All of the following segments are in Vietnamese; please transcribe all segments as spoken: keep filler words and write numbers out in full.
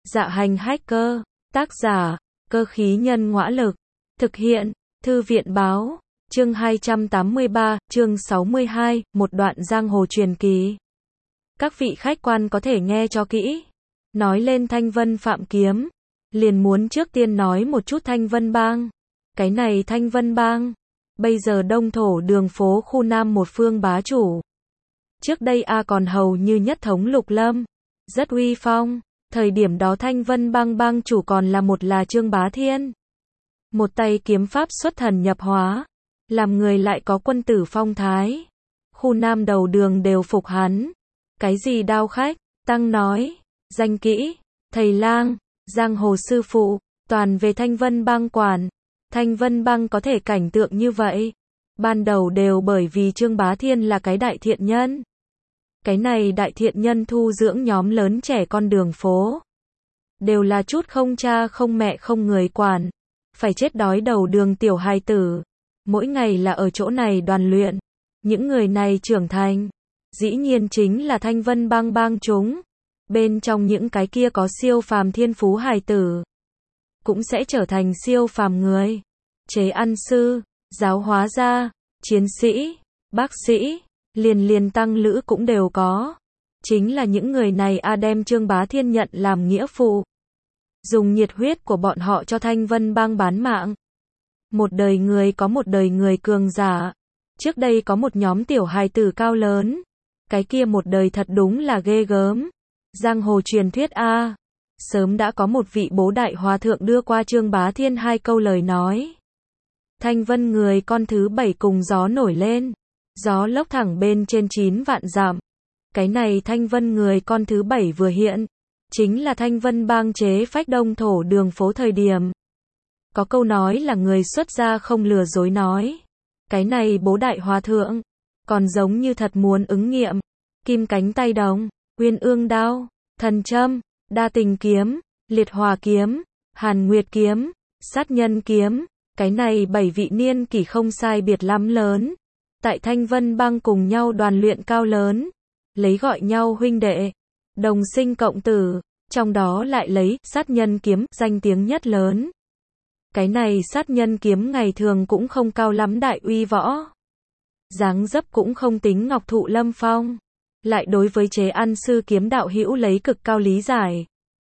Dạ hành hacker, tác giả, cơ khí nhân ngõa lực, thực hiện, thư viện báo, chương hai trăm tám mươi ba, chương sáu mươi hai, một đoạn giang hồ truyền kỳ. Các vị khách quan có thể nghe cho kỹ. Nói lên Thanh Vân Phạm Kiếm, liền muốn trước tiên nói một chút Thanh Vân Bang. Cái này Thanh Vân Bang, bây giờ đông thổ đường phố khu Nam một phương bá chủ. Trước đây A còn hầu như nhất thống lục lâm, rất uy phong. Thời điểm đó Thanh Vân Bang bang chủ còn là một là Trương Bá Thiên. Một tay kiếm pháp xuất thần nhập hóa, làm người lại có quân tử phong thái. Khu Nam đầu đường đều phục hắn. Cái gì đao khách, tăng nói, danh kỹ, thầy lang, giang hồ sư phụ, toàn về Thanh Vân Bang quản. Thanh Vân Bang có thể cảnh tượng như vậy, ban đầu đều bởi vì Trương Bá Thiên là cái đại thiện nhân. Cái này đại thiện nhân thu dưỡng nhóm lớn trẻ con đường phố. Đều là chút không cha không mẹ không người quản. Phải chết đói đầu đường tiểu hài tử. Mỗi ngày là ở chỗ này đoàn luyện. Những người này trưởng thành. Dĩ nhiên chính là Thanh Vân Bang bang chúng. Bên trong những cái kia có siêu phàm thiên phú hài tử. Cũng sẽ trở thành siêu phàm người. Chế ăn sư, giáo hóa gia, chiến sĩ, bác sĩ. Liền liền tăng lữ cũng đều có. Chính là những người này A đem Trương Bá Thiên nhận làm nghĩa phụ. Dùng nhiệt huyết của bọn họ cho Thanh Vân Bang bán mạng. Một đời người có một đời người cường giả. Trước đây có một nhóm tiểu hài tử cao lớn. Cái kia một đời thật đúng là ghê gớm. Giang hồ truyền thuyết A. Sớm đã có một vị bố đại hòa thượng đưa qua Trương Bá Thiên hai câu lời nói. Thanh Vân người con thứ bảy cùng gió nổi lên. Gió lốc thẳng bên trên chín vạn dặm. Cái này Thanh Vân người con thứ bảy vừa hiện. Chính là Thanh Vân Bang chế phách đông thổ đường phố thời điểm. Có câu nói là người xuất gia không lừa dối nói. Cái này bố đại hòa thượng. Còn giống như thật muốn ứng nghiệm. Kim cánh tay đồng, uyên ương đao, thần châm, đa tình kiếm, liệt hòa kiếm, hàn nguyệt kiếm, sát nhân kiếm. Cái này bảy vị niên kỷ không sai biệt lắm lớn. Tại Thanh Vân Bang cùng nhau đoàn luyện cao lớn, lấy gọi nhau huynh đệ, đồng sinh cộng tử, trong đó lại lấy sát nhân kiếm danh tiếng nhất lớn. Cái này sát nhân kiếm ngày thường cũng không cao lắm đại uy võ. Dáng dấp cũng không tính ngọc thụ lâm phong, lại đối với chế ăn sư kiếm đạo hữu lấy cực cao lý giải.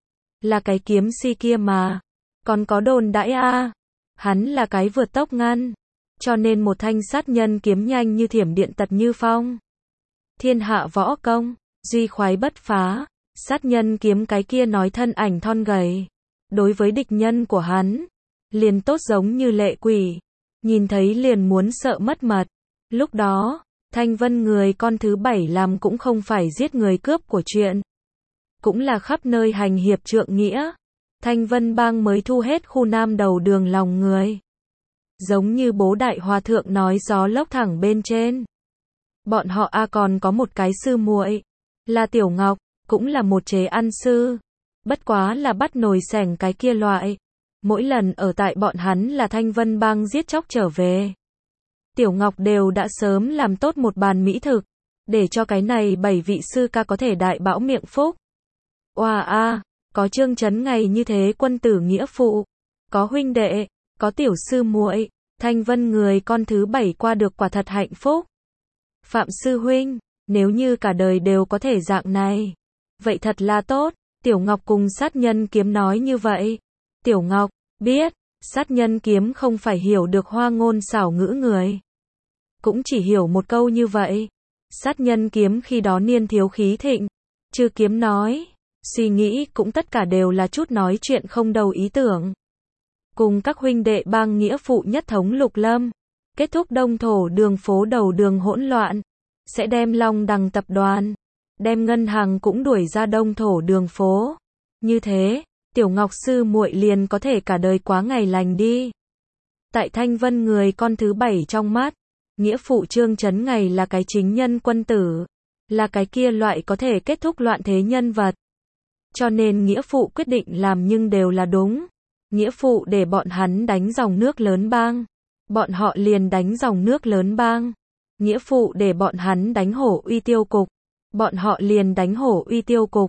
Là cái kiếm si kia mà, còn có đồn đãi a, hắn là cái vượt tốc ngăn. Cho nên một thanh sát nhân kiếm nhanh như thiểm điện tật như phong. Thiên hạ võ công, duy khoái bất phá. Sát nhân kiếm cái kia nói thân ảnh thon gầy. Đối với địch nhân của hắn, liền tốt giống như lệ quỷ. Nhìn thấy liền muốn sợ mất mật. Lúc đó, Thanh Vân người con thứ bảy làm cũng không phải giết người cướp của chuyện. Cũng là khắp nơi hành hiệp trượng nghĩa. Thanh Vân Bang mới thu hết khu Nam đầu đường lòng người. Giống như bố đại hòa thượng nói gió lốc thẳng bên trên. Bọn họ A còn có một cái sư muội, là Tiểu Ngọc, cũng là một chế ăn sư. Bất quá là bắt nồi xẻng cái kia loại. Mỗi lần ở tại bọn hắn là Thanh Vân Bang giết chóc trở về. Tiểu Ngọc đều đã sớm làm tốt một bàn mỹ thực, để cho cái này bảy vị sư ca có thể đại bão miệng phúc. Oà a, có Trương Chấn ngày như thế quân tử nghĩa phụ, có huynh đệ, có tiểu sư muội, Thanh Vân người con thứ bảy qua được quả thật hạnh phúc. Phạm sư huynh, nếu như cả đời đều có thể dạng này, vậy thật là tốt. Tiểu Ngọc cùng sát nhân kiếm nói như vậy. Tiểu Ngọc biết, sát nhân kiếm không phải hiểu được hoa ngôn xảo ngữ người. Cũng chỉ hiểu một câu như vậy. Sát nhân kiếm khi đó niên thiếu khí thịnh, chư kiếm nói, suy nghĩ cũng tất cả đều là chút nói chuyện không đầu ý tưởng. Cùng các huynh đệ bang nghĩa phụ nhất thống lục lâm, kết thúc đông thổ đường phố đầu đường hỗn loạn, sẽ đem Long Đằng tập đoàn, đem ngân hàng cũng đuổi ra đông thổ đường phố. Như thế, Tiểu Ngọc sư muội liền có thể cả đời quá ngày lành đi. Tại Thanh Vân người con thứ bảy trong mắt, nghĩa phụ Trương Chấn ngày là cái chính nhân quân tử, là cái kia loại có thể kết thúc loạn thế nhân vật. Cho nên nghĩa phụ quyết định làm nhưng đều là đúng. Nghĩa phụ để bọn hắn đánh dòng nước lớn bang, bọn họ liền đánh dòng nước lớn bang. Nghĩa phụ để bọn hắn đánh hổ uy tiêu cục, bọn họ liền đánh hổ uy tiêu cục.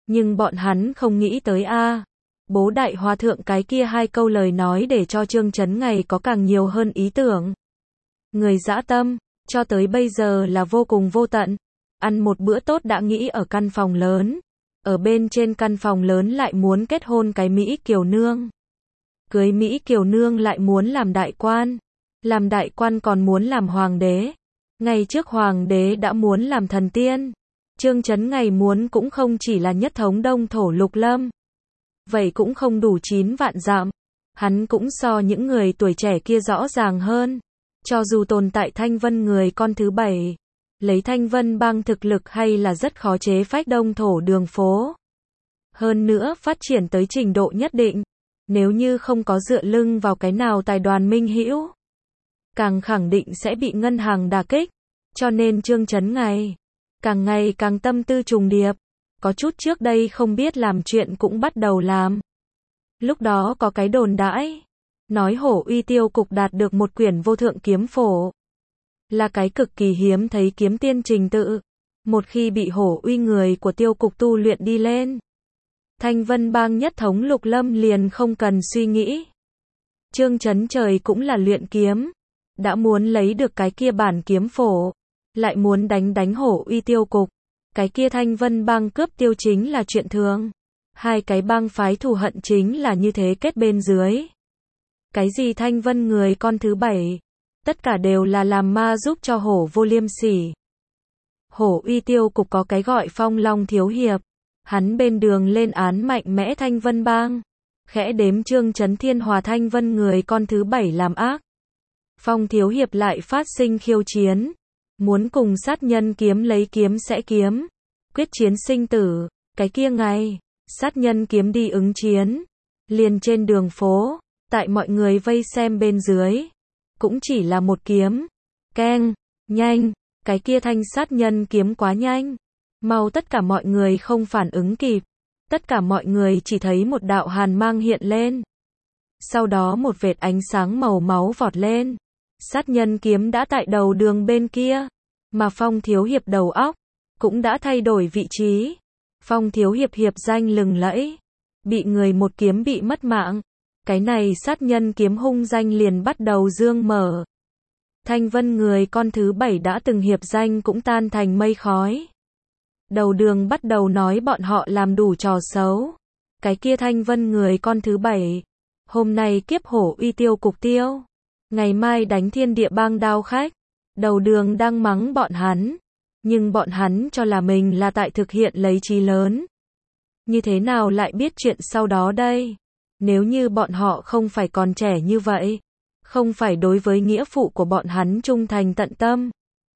Nhưng bọn hắn không nghĩ tới a, bố đại hòa thượng cái kia hai câu lời nói để cho Trương Chấn Ngày có càng nhiều hơn ý tưởng. Người dã tâm, cho tới bây giờ là vô cùng vô tận. Ăn một bữa tốt đã nghĩ ở căn phòng lớn. Ở bên trên căn phòng lớn lại muốn kết hôn cái Mỹ Kiều Nương. Cưới Mỹ Kiều Nương lại muốn làm đại quan. Làm đại quan còn muốn làm hoàng đế. Ngày trước hoàng đế đã muốn làm thần tiên. Trương Chấn Ngày muốn cũng không chỉ là nhất thống đông thổ lục lâm. Vậy cũng không đủ chín vạn dặm. Hắn cũng so những người tuổi trẻ kia rõ ràng hơn. Cho dù tồn tại Thanh Vân người con thứ bảy, lấy Thanh Vân bang thực lực hay là rất khó chế phách đông thổ đường phố. Hơn nữa phát triển tới trình độ nhất định, nếu như không có dựa lưng vào cái nào tài đoàn minh hữu, càng khẳng định sẽ bị ngân hàng đả kích. Cho nên Trương Chấn Ngày càng ngày càng tâm tư trùng điệp, có chút trước đây không biết làm chuyện cũng bắt đầu làm. Lúc đó có cái đồn đãi, nói Hổ Uy Tiêu Cục đạt được một quyển vô thượng kiếm phổ. Là cái cực kỳ hiếm thấy kiếm tiên trình tự. Một khi bị Hổ Uy người của Tiêu Cục tu luyện đi lên, Thanh Vân bang nhất thống lục lâm liền không cần suy nghĩ. Trương Chấn Trời cũng là luyện kiếm, đã muốn lấy được cái kia bản kiếm phổ, lại muốn đánh đánh Hổ Uy Tiêu Cục. Cái kia Thanh Vân bang cướp tiêu chính là chuyện thường. Hai cái bang phái thù hận chính là như thế kết bên dưới. Cái gì Thanh Vân người con thứ bảy, tất cả đều là làm ma giúp cho Hổ Vô Liêm Sỉ. Hổ Uy Tiêu Cục có cái gọi Phong Long Thiếu Hiệp, hắn bên đường lên án mạnh mẽ Thanh Vân bang, khẽ đếm Trương Chấn Thiên Hòa Thanh Vân người con thứ bảy làm ác. Phong Thiếu Hiệp lại phát sinh khiêu chiến, muốn cùng sát nhân kiếm lấy kiếm sẽ kiếm, quyết chiến sinh tử. Cái kia ngày, sát nhân kiếm đi ứng chiến, liền trên đường phố, tại mọi người vây xem bên dưới, cũng chỉ là một kiếm, keng, nhanh, cái kia thanh sát nhân kiếm quá nhanh, mau tất cả mọi người không phản ứng kịp, tất cả mọi người chỉ thấy một đạo hàn mang hiện lên, sau đó một vệt ánh sáng màu máu vọt lên, sát nhân kiếm đã tại đầu đường bên kia, mà Phong Thiếu Hiệp đầu óc cũng đã thay đổi vị trí. Phong Thiếu Hiệp hiệp danh lừng lẫy, bị người một kiếm bị mất mạng. Cái này sát nhân kiếm hung danh liền bắt đầu dương mở. Thanh Vân người con thứ bảy đã từng hiệp danh cũng tan thành mây khói. Đầu đường bắt đầu nói bọn họ làm đủ trò xấu. Cái kia Thanh Vân người con thứ bảy, hôm nay kiếp Hổ Uy Tiêu Cục tiêu, ngày mai đánh Thiên Địa bang đao khách. Đầu đường đang mắng bọn hắn, nhưng bọn hắn cho là mình là tại thực hiện lấy chí lớn. Như thế nào lại biết chuyện sau đó đây? Nếu như bọn họ không phải còn trẻ như vậy, không phải đối với nghĩa phụ của bọn hắn trung thành tận tâm,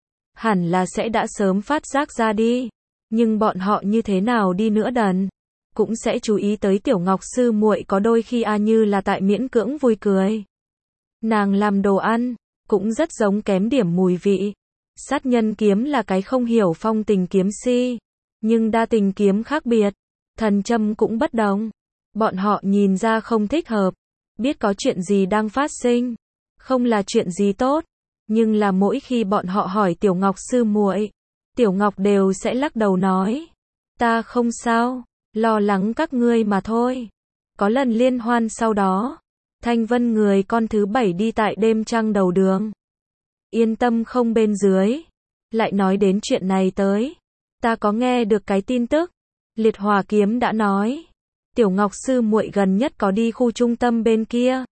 hẳn là sẽ đã sớm phát giác ra đi. Nhưng bọn họ như thế nào đi nữa đần, cũng sẽ chú ý tới Tiểu Ngọc sư muội có đôi khi a như là tại miễn cưỡng vui cười. Nàng làm đồ ăn, cũng rất giống kém điểm mùi vị. Sát nhân kiếm là cái không hiểu phong tình kiếm si, nhưng đa tình kiếm khác biệt, thần châm cũng bất đồng. Bọn họ nhìn ra không thích hợp, biết có chuyện gì đang phát sinh, không là chuyện gì tốt, nhưng là mỗi khi bọn họ hỏi Tiểu Ngọc sư muội, Tiểu Ngọc đều sẽ lắc đầu nói, ta không sao, lo lắng các ngươi mà thôi. Có lần liên hoan sau đó, Thanh Vân người con thứ bảy đi tại đêm trăng đầu đường. Yên tâm không bên dưới, lại nói đến chuyện này tới, ta có nghe được cái tin tức, Liệt Hòa Kiếm đã nói, Tiểu Ngọc sư muội gần nhất có đi khu trung tâm bên kia,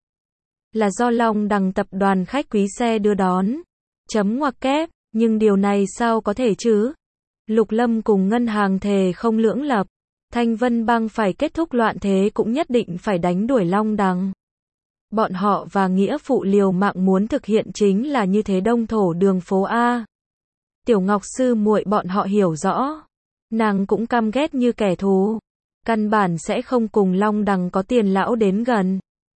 là do Long Đằng tập đoàn khách quý xe đưa đón. Chấm ngoặc kép, nhưng điều này sao có thể chứ? Lục Lâm cùng ngân hàng thề không lưỡng lập, Thanh Vân bang phải kết thúc loạn thế cũng nhất định phải đánh đuổi Long Đằng. Bọn họ và nghĩa phụ liều mạng muốn thực hiện chính là như thế đông thổ đường phố A. Tiểu Ngọc sư muội bọn họ hiểu rõ, nàng cũng căm ghét như kẻ thù, căn bản sẽ không cùng Long Đằng có tiền lão đến gần.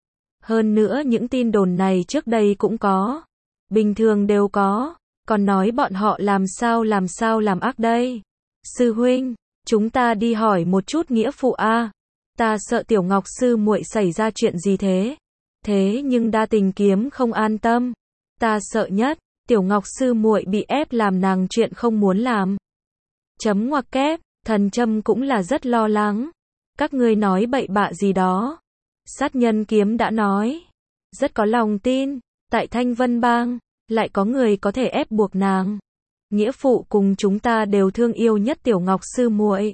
Hơn nữa những tin đồn này trước đây cũng có, bình thường đều có, còn nói bọn họ làm sao làm sao làm ác đây. Sư huynh, chúng ta đi hỏi một chút nghĩa phụ A, ta sợ Tiểu Ngọc sư muội xảy ra chuyện gì thế. Thế nhưng đa tình kiếm không an tâm, ta sợ nhất, Tiểu Ngọc sư muội bị ép làm nàng chuyện không muốn làm. Chấm ngoặc kép, Thần Châm cũng là rất lo lắng. Các ngươi nói bậy bạ gì đó. Sát nhân kiếm đã nói. Rất có lòng tin. Tại Thanh Vân Bang, lại có người có thể ép buộc nàng. Nghĩa phụ cùng chúng ta đều thương yêu nhất Tiểu Ngọc sư muội.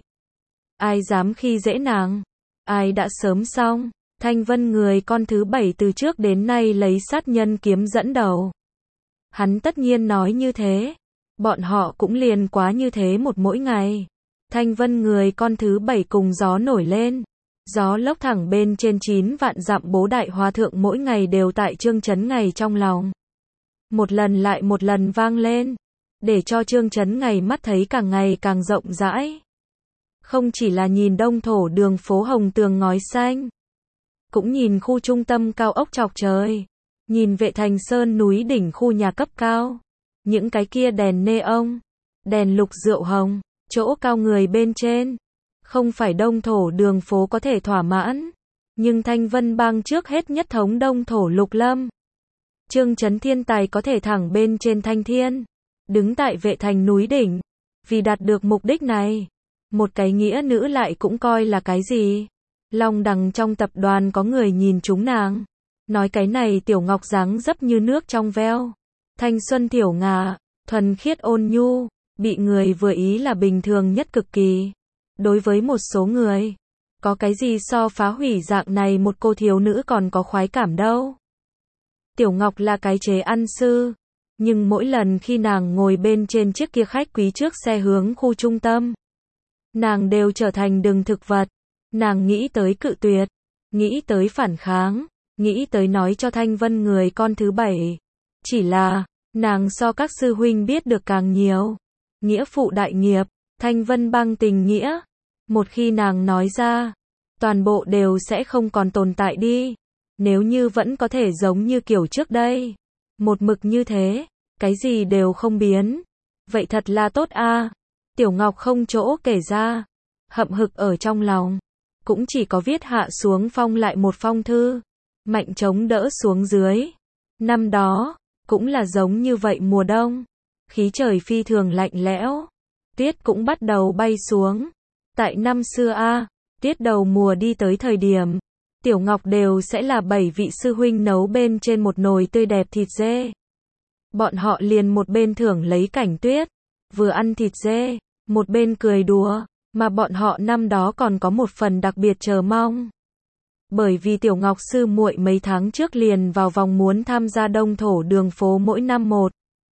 Ai dám khi dễ nàng? Ai đã sớm xong. Thanh Vân người con thứ bảy từ trước đến nay lấy sát nhân kiếm dẫn đầu. Hắn tất nhiên nói như thế. Bọn họ cũng liền quá như thế một mỗi ngày. Thanh Vân người con thứ bảy cùng gió nổi lên. Gió lốc thẳng bên trên chín vạn dặm bố đại hòa thượng mỗi ngày đều tại Trương Chấn Ngày trong lòng. Một lần lại một lần vang lên. Để cho Trương Chấn Ngày mắt thấy càng ngày càng rộng rãi. Không chỉ là nhìn đông thổ đường phố hồng tường ngói xanh. Cũng nhìn khu trung tâm cao ốc chọc trời. Nhìn Vệ Thành Sơn núi đỉnh khu nhà cấp cao. Những cái kia đèn neon. Đèn lục rượu hồng. Chỗ cao người bên trên. Không phải đông thổ đường phố có thể thỏa mãn. Nhưng Thanh Vân Bang trước hết nhất thống đông thổ lục lâm. Trương Chấn Thiên Tài có thể thẳng bên trên thanh thiên. Đứng tại Vệ Thành núi đỉnh. Vì đạt được mục đích này. Một cái nghĩa nữ lại cũng coi là cái gì? Long đằng trong tập đoàn có người nhìn chúng nàng. Nói cái này Tiểu Ngọc dáng dấp như nước trong veo. Thanh xuân tiểu ngà, thuần khiết ôn nhu. Bị người vừa ý là bình thường nhất cực kỳ. Đối với một số người, có cái gì so phá hủy dạng này một cô thiếu nữ còn có khoái cảm đâu. Tiểu Ngọc là cái chế ăn sư. Nhưng mỗi lần khi nàng ngồi bên trên chiếc kia khách quý trước xe hướng khu trung tâm, nàng đều trở thành đừng thực vật. Nàng nghĩ tới cự tuyệt, nghĩ tới phản kháng, nghĩ tới nói cho Thanh Vân người con thứ bảy. Chỉ là, nàng so các sư huynh biết được càng nhiều. Nghĩa phụ đại nghiệp, Thanh Vân Bang tình nghĩa. Một khi nàng nói ra, toàn bộ đều sẽ không còn tồn tại đi. Nếu như vẫn có thể giống như kiểu trước đây, một mực như thế, cái gì đều không biến. Vậy thật là tốt a. Tiểu Ngọc không chỗ kể ra, hậm hực ở trong lòng. Cũng chỉ có viết hạ xuống phong lại một phong thư. Mạnh chống đỡ xuống dưới. Năm đó, cũng là giống như vậy mùa đông. Khí trời phi thường lạnh lẽo. Tuyết cũng bắt đầu bay xuống. Tại năm xưa a, tuyết đầu mùa đi tới thời điểm, Tiểu Ngọc đều sẽ là bảy vị sư huynh nấu bên trên một nồi tươi đẹp thịt dê. Bọn họ liền một bên thưởng lấy cảnh tuyết, vừa ăn thịt dê, một bên cười đùa, mà bọn họ năm đó còn có một phần đặc biệt chờ mong. Bởi vì Tiểu Ngọc sư muội mấy tháng trước liền vào vòng muốn tham gia đông thổ đường phố mỗi năm một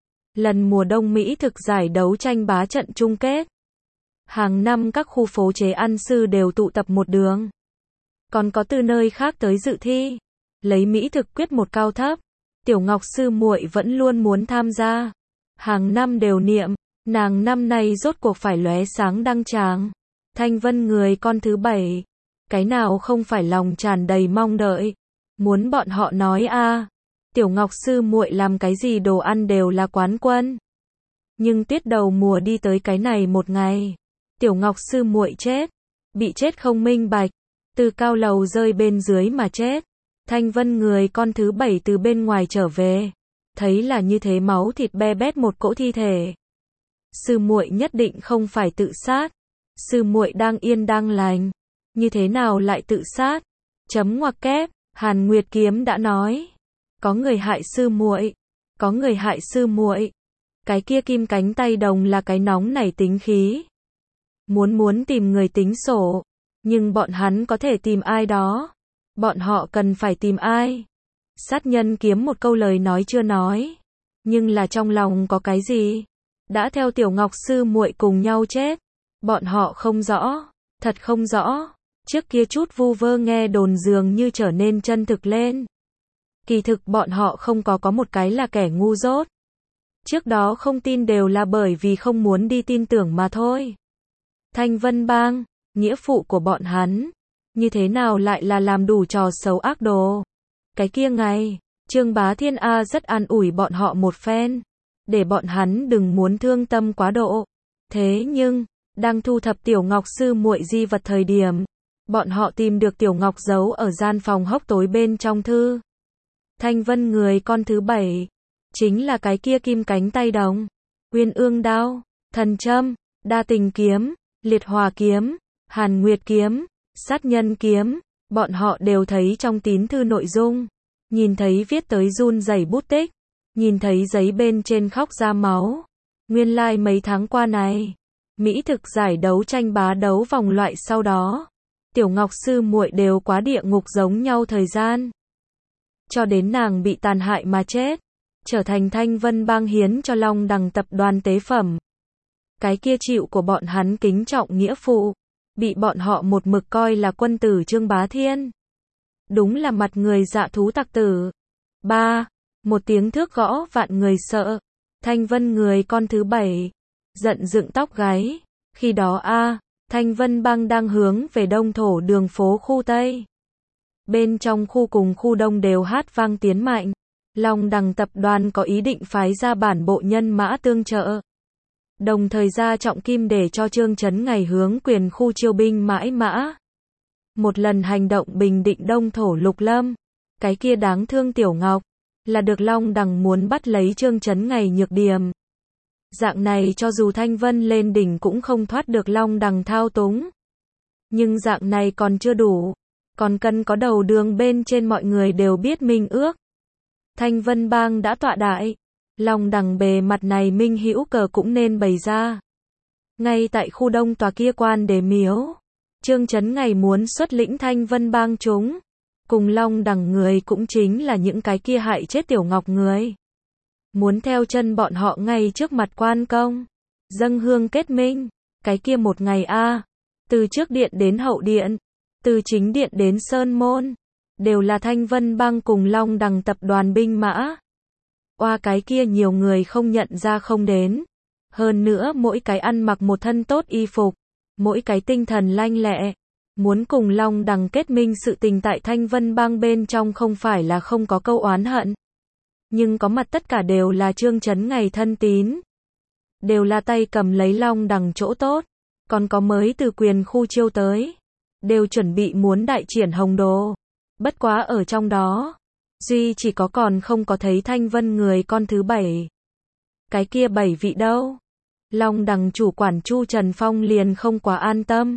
lần mùa đông Mỹ thực giải đấu tranh bá trận chung kết. Hàng năm các khu phố chế ăn sư đều tụ tập một đường. Còn có từ nơi khác tới dự thi. Lấy Mỹ thực quyết một cao thấp. Tiểu Ngọc sư muội vẫn luôn muốn tham gia. Hàng năm đều niệm, nàng năm nay rốt cuộc phải lóe sáng đăng tràng. Thanh Vân người con thứ bảy. Cái nào không phải lòng tràn đầy mong đợi. Muốn bọn họ nói a, Tiểu Ngọc sư muội làm cái gì đồ ăn đều là quán quân. Nhưng tuyết đầu mùa đi tới cái này một ngày, Tiểu Ngọc sư muội chết, bị chết không minh bạch, từ cao lầu rơi bên dưới mà chết. Thanh Vân người con thứ bảy từ bên ngoài trở về, thấy là như thế máu thịt be bét một cỗ thi thể. Sư muội nhất định không phải tự sát. Sư muội đang yên đang lành, như thế nào lại tự sát? Chấm ngoặc kép, Hàn Nguyệt Kiếm đã nói, có người hại sư muội, có người hại sư muội. Cái kia kim cánh tay đồng là cái nóng nảy tính khí. Muốn muốn tìm người tính sổ, nhưng bọn hắn có thể tìm ai đó. Bọn họ cần phải tìm ai? Sát nhân kiếm một câu lời nói chưa nói, nhưng là trong lòng có cái gì? Đã theo Tiểu Ngọc sư muội cùng nhau chết. Bọn họ không rõ, thật không rõ. Trước kia chút vu vơ nghe đồn dường như trở nên chân thực lên. Kỳ thực bọn họ không có có một cái là kẻ ngu dốt. Trước đó không tin đều là bởi vì không muốn đi tin tưởng mà thôi. Thanh Vân Bang, nghĩa phụ của bọn hắn, như thế nào lại là làm đủ trò xấu ác đồ. Cái kia ngày, Trương Bá Thiên A rất an ủi bọn họ một phen, để bọn hắn đừng muốn thương tâm quá độ. Thế nhưng, đang thu thập Tiểu Ngọc sư muội di vật thời điểm, bọn họ tìm được Tiểu Ngọc giấu ở gian phòng hốc tối bên trong thư. Thanh Vân người con thứ bảy, chính là cái kia kim cánh tay đồng, uyên ương đao, thần châm, đa tình kiếm, Liệt Hỏa Kiếm, Hàn Nguyệt Kiếm, Sát Nhân Kiếm, bọn họ đều thấy trong tín thư nội dung, nhìn thấy viết tới run rẩy bút tích, nhìn thấy giấy bên trên khóc ra máu. Nguyên lai like mấy tháng qua này, Mỹ thực giải đấu tranh bá đấu vòng loại sau đó, Tiểu Ngọc sư muội đều quá địa ngục giống nhau thời gian. Cho đến nàng bị tàn hại mà chết, trở thành Thanh Vân Bang hiến cho Long Đằng tập đoàn tế phẩm. Cái kia chịu của bọn hắn kính trọng nghĩa phụ, bị bọn họ một mực coi là quân tử Trương Bá Thiên. Đúng là mặt người dạ thú tặc tử. Ba, một tiếng thước gõ vạn người sợ. Thanh Vân người con thứ bảy, giận dựng tóc gáy. Khi đó a, Thanh Vân Bang đang hướng về đông thổ đường phố khu Tây. Bên trong khu cùng khu đông đều hát vang tiến mạnh. Long Đằng tập đoàn có ý định phái ra bản bộ nhân mã tương trợ. Đồng thời ra trọng kim để cho Trương Chấn Ngày hướng quyền khu chiêu binh mãi mã. Một lần hành động bình định đông thổ lục lâm. Cái kia đáng thương Tiểu Ngọc, là được Long Đằng muốn bắt lấy Trương Chấn Ngày nhược điểm. Dạng này cho dù Thanh Vân lên đỉnh cũng không thoát được Long Đằng thao túng. Nhưng dạng này còn chưa đủ. Còn cần có đầu đường bên trên mọi người đều biết minh ước. Thanh Vân Bang đã tọa đại. Long Đằng bề mặt này minh hữu cờ cũng nên bày ra. Ngay tại khu đông tòa kia quan đề miếu, Trương Chấn Ngày muốn xuất lĩnh Thanh Vân Bang chúng. Cùng Long Đằng người cũng chính là những cái kia hại chết Tiểu Ngọc người. Muốn theo chân bọn họ ngay trước mặt quan công. Dâng hương kết minh. Cái kia một ngày a, từ trước điện đến hậu điện, từ chính điện đến sơn môn, đều là Thanh Vân Bang cùng Long Đằng tập đoàn binh mã. Oa cái kia nhiều người không nhận ra không đến. Hơn nữa mỗi cái ăn mặc một thân tốt y phục, mỗi cái tinh thần lanh lẹ. Muốn cùng Long Đằng kết minh sự tình tại Thanh Vân Bang bên trong không phải là không có câu oán hận. Nhưng có mặt tất cả đều là Trương Chấn Ngày thân tín. Đều là tay cầm lấy Long Đằng chỗ tốt. Còn có mới từ quyền khu chiêu tới. Đều chuẩn bị muốn đại triển hồng đồ. Bất quá ở trong đó, duy chỉ có còn không có thấy Thanh Vân người con thứ bảy. Cái kia bảy vị đâu? Long Đằng chủ quản Chu Trần Phong liền không quá an tâm.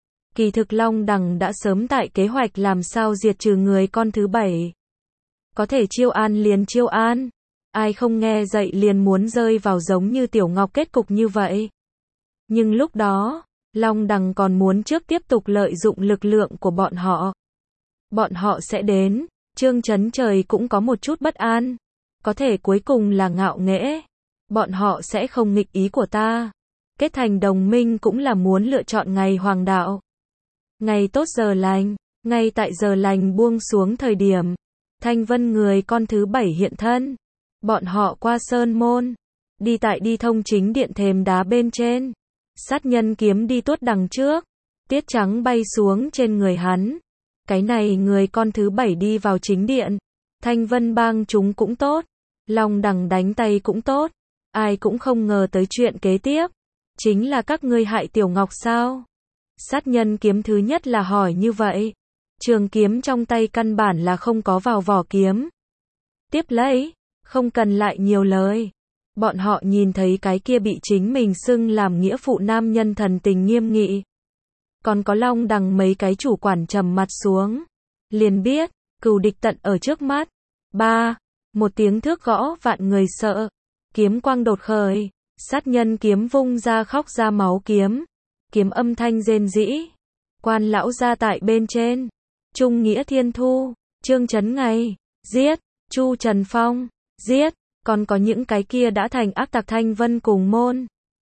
Kỳ thực Long Đằng đã sớm tại kế hoạch làm sao diệt trừ người con thứ bảy. Có thể chiêu an liền chiêu an. Ai không nghe dậy liền muốn rơi vào giống như Tiểu Ngọc kết cục như vậy. Nhưng lúc đó, Long Đằng còn muốn trước tiếp tục lợi dụng lực lượng của bọn họ. Bọn họ sẽ đến. Trương Chấn Trời cũng có một chút bất an. Có thể cuối cùng là ngạo nghễ. Bọn họ sẽ không nghịch ý của ta. Kết thành đồng minh cũng là muốn lựa chọn ngày hoàng đạo. Ngày tốt giờ lành. Ngay tại giờ lành buông xuống thời điểm, Thanh Vân người con thứ bảy hiện thân. Bọn họ qua sơn môn. Đi tại đi thông chính điện thềm đá bên trên. Sát nhân kiếm đi tuốt đằng trước. Tiết trắng bay xuống trên người hắn. Cái này người con thứ bảy đi vào chính điện. Thanh Vân Bang chúng cũng tốt. Long Đằng đánh tay cũng tốt. Ai cũng không ngờ tới chuyện kế tiếp. Chính là các ngươi hại Tiểu Ngọc sao? Sát nhân kiếm thứ nhất là hỏi như vậy. Trường kiếm trong tay căn bản là không có vào vỏ kiếm. Tiếp lấy, không cần lại nhiều lời. Bọn họ nhìn thấy cái kia bị chính mình xưng làm nghĩa phụ nam nhân thần tình nghiêm nghị. Còn có Long Đằng mấy cái chủ quản trầm mặt xuống. Liền biết, cừu địch tận ở trước mắt. Ba, một tiếng thước gõ vạn người sợ. Kiếm quang đột khởi. Sát nhân kiếm vung ra khóc ra máu kiếm. Kiếm âm thanh rên rỉ. Quan lão ra tại bên trên. Trung Nghĩa Thiên Thu, Trương Chấn Ngày, giết. Chu Trần Phong, giết. Còn có những cái kia đã thành ác tặc Thanh Vân cùng môn.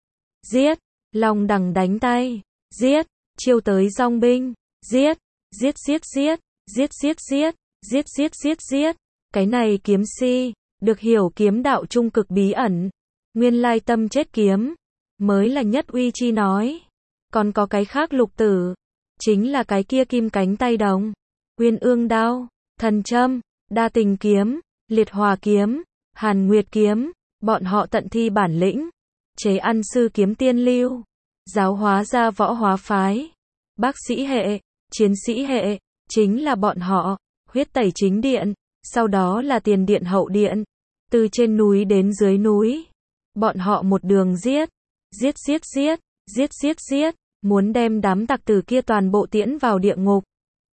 Giết. Long Đằng đánh tay. Giết. Chiêu tới dòng binh. Giết. Giết giết giết. Giết giết giết. Giết giết giết giết. Cái này kiếm si, được hiểu kiếm đạo trung cực bí ẩn. Nguyên lai tâm chết kiếm. Mới là nhất uy chi nói. Còn có cái khác lục tử. Chính là cái kia kim cánh tay đồng. Uyên ương đao. Thần châm. Đa tình kiếm. Liệt Hỏa kiếm. Hàn Nguyệt kiếm. Bọn họ tận thi bản lĩnh. Chế ăn sư kiếm tiên lưu. Giáo hóa ra võ hóa phái. Bác sĩ hệ. Chiến sĩ hệ. Chính là bọn họ. Huyết tẩy chính điện. Sau đó là tiền điện hậu điện. Từ trên núi đến dưới núi. Bọn họ một đường giết. Giết giết giết. Giết giết giết. muốn đem đám tặc tử kia toàn bộ tiễn vào địa ngục.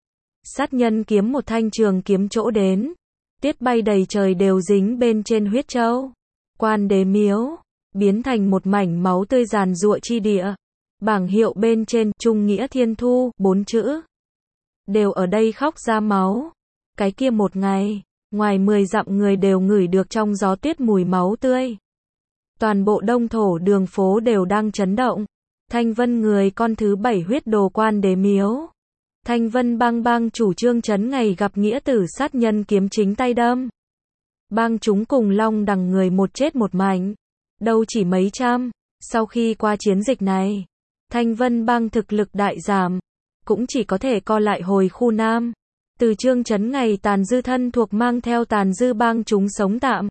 Sát nhân kiếm một thanh trường kiếm chỗ đến, tiết bay đầy trời đều dính bên trên huyết châu. Quan đế miếu, biến thành một mảnh máu tươi giàn giụa chi địa. Bảng hiệu bên trên, Trung Nghĩa Thiên Thu, bốn chữ. Đều ở đây khóc ra máu. Cái kia một ngày, ngoài mười dặm người đều ngửi được trong gió tuyết mùi máu tươi. Toàn bộ đông thổ đường phố đều đang chấn động. Thanh Vân người con thứ bảy huyết đồ quan đế miếu. Thanh Vân bang bang chủ trương trấn ngày gặp nghĩa tử sát nhân kiếm chính tay đâm. Bang chúng cùng long đằng người một chết một mảnh. Đâu chỉ mấy trăm. Sau khi qua chiến dịch này, Thanh Vân bang thực lực đại giảm. Cũng chỉ có thể co lại hồi khu Nam. Từ trương trấn ngày tàn dư thân thuộc mang theo tàn dư bang chúng sống tạm.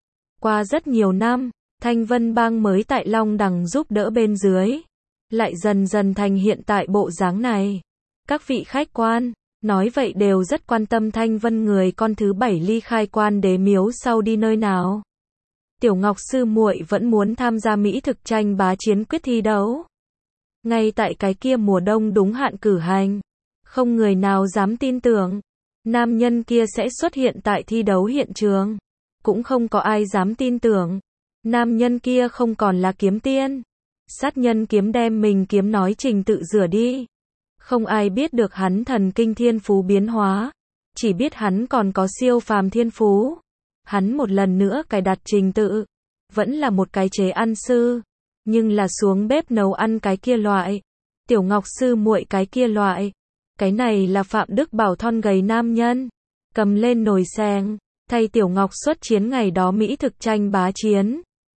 Qua rất nhiều năm, Thanh Vân bang mới tại long đằng giúp đỡ bên dưới. Lại dần dần thành hiện tại bộ dáng này. Các vị khách quan, nói vậy đều rất quan tâm Thanh Vân người con thứ bảy ly khai quan đế miếu sau đi nơi nào. Tiểu Ngọc sư muội vẫn muốn tham gia mỹ thực tranh bá chiến quyết thi đấu. Ngay tại cái kia mùa đông đúng hạn cử hành. Không người nào dám tin tưởng. Nam nhân kia sẽ xuất hiện tại thi đấu hiện trường. Cũng không có ai dám tin tưởng. Nam nhân kia không còn là kiếm tiên. Sát nhân kiếm đem mình kiếm nói trình tự rửa đi. Không ai biết được hắn thần kinh thiên phú biến hóa. Chỉ biết hắn còn có siêu phàm thiên phú. Hắn một lần nữa cài đặt trình tự. Vẫn là một cái chế ăn sư. Nhưng là xuống bếp nấu ăn cái kia loại. Tiểu Ngọc sư muội cái kia loại. Cái này là Phạm Đức Bảo thon gầy nam nhân. Cầm lên nồi xeng. Thay Tiểu Ngọc xuất chiến ngày đó mỹ thực tranh bá chiến.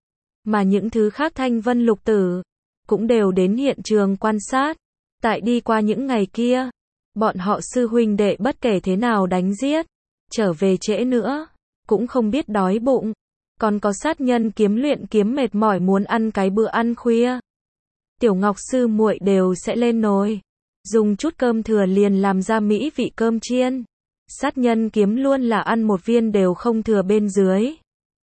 Mà những thứ khác Thanh Vân lục tử. Cũng đều đến hiện trường quan sát. Tại đi qua những ngày kia. Bọn họ sư huynh đệ bất kể thế nào đánh giết. Trở về trễ nữa. Cũng không biết đói bụng. Còn có sát nhân kiếm luyện kiếm mệt mỏi muốn ăn cái bữa ăn khuya. Tiểu Ngọc sư muội đều sẽ lên nồi. Dùng chút cơm thừa liền làm ra mỹ vị cơm chiên. Sát nhân kiếm luôn là ăn một viên đều không thừa bên dưới.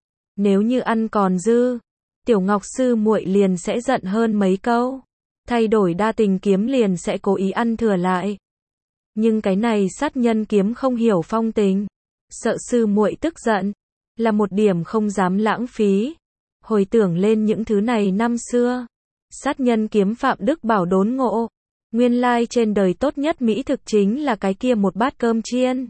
Nếu như ăn còn dư, Tiểu Ngọc sư muội liền sẽ giận hơn mấy câu. Thay đổi đa tình kiếm liền sẽ cố ý ăn thừa lại. Nhưng cái này sát nhân kiếm không hiểu phong tình. Sợ sư muội tức giận. Là một điểm không dám lãng phí. Hồi tưởng lên những thứ này năm xưa. Sát nhân kiếm Phạm Đức Bảo đốn ngộ. Nguyên lai trên đời tốt nhất mỹ thực chính là cái kia một bát cơm chiên.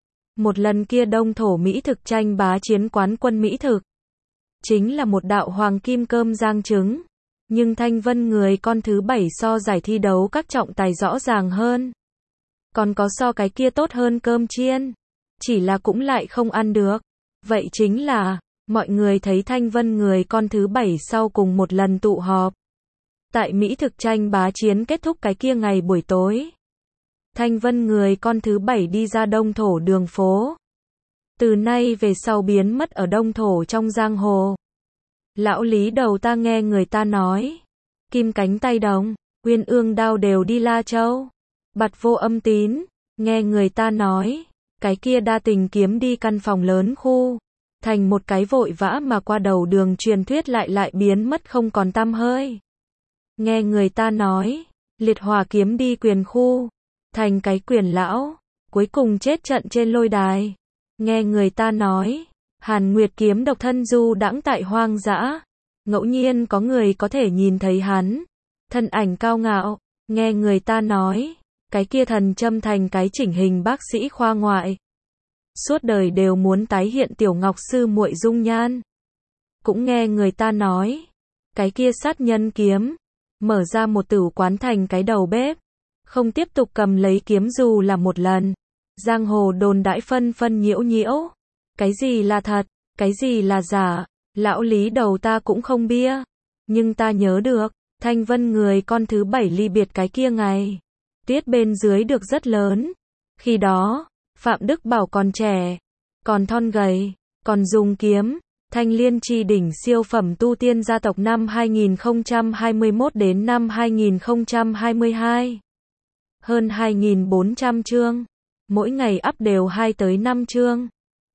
Một lần kia đông thổ mỹ thực tranh bá chiến quán quân mỹ thực. Chính là một đạo hoàng kim cơm rang trứng. Nhưng Thanh Vân người con thứ bảy so giải thi đấu các trọng tài rõ ràng hơn. Còn có so cái kia tốt hơn cơm chiên. Chỉ là cũng lại không ăn được. Vậy chính là, mọi người thấy Thanh Vân người con thứ bảy sau cùng một lần tụ họp. Tại mỹ thực tranh bá chiến kết thúc cái kia ngày buổi tối. Thanh Vân người con thứ bảy đi ra đông thổ đường phố. Từ nay về sau biến mất ở đông thổ trong giang hồ. Lão Lý đầu ta nghe người ta nói. Kim cánh tay đồng, Uyên ương đao đều đi La Châu. Bặt vô âm tín, nghe người ta nói. Cái kia đa tình kiếm đi căn phòng lớn khu. Thành một cái vội vã mà qua đầu đường truyền thuyết lại lại biến mất không còn tăm hơi. Nghe người ta nói, liệt hòa kiếm đi quyền khu. Thành cái quyền lão. Cuối cùng chết trận trên lôi đài. Nghe người ta nói, Hàn Nguyệt kiếm độc thân du đãng tại hoang dã. Ngẫu nhiên có người có thể nhìn thấy hắn. Thân ảnh cao ngạo. Nghe người ta nói, cái kia thần châm thành cái chỉnh hình bác sĩ khoa ngoại. Suốt đời đều muốn tái hiện Tiểu Ngọc sư muội dung nhan. Cũng nghe người ta nói, cái kia sát nhân kiếm, mở ra một tử quán thành cái đầu bếp. Không tiếp tục cầm lấy kiếm dù là một lần. Giang hồ đồn đãi phân phân nhiễu nhiễu. Cái gì là thật, cái gì là giả, lão Lý đầu ta cũng không bia. Nhưng ta nhớ được, Thanh Vân người con thứ bảy ly biệt cái kia ngày. Tuyết bên dưới được rất lớn. Khi đó, Phạm Đức Bảo còn trẻ, còn thon gầy, còn dùng kiếm. Thanh Liên chi đỉnh siêu phẩm tu tiên gia tộc năm hai nghìn không trăm hai mươi mốt đến năm hai nghìn không trăm hai mươi hai. Hơn hai nghìn bốn trăm chương. Mỗi ngày up đều hai tới năm chương.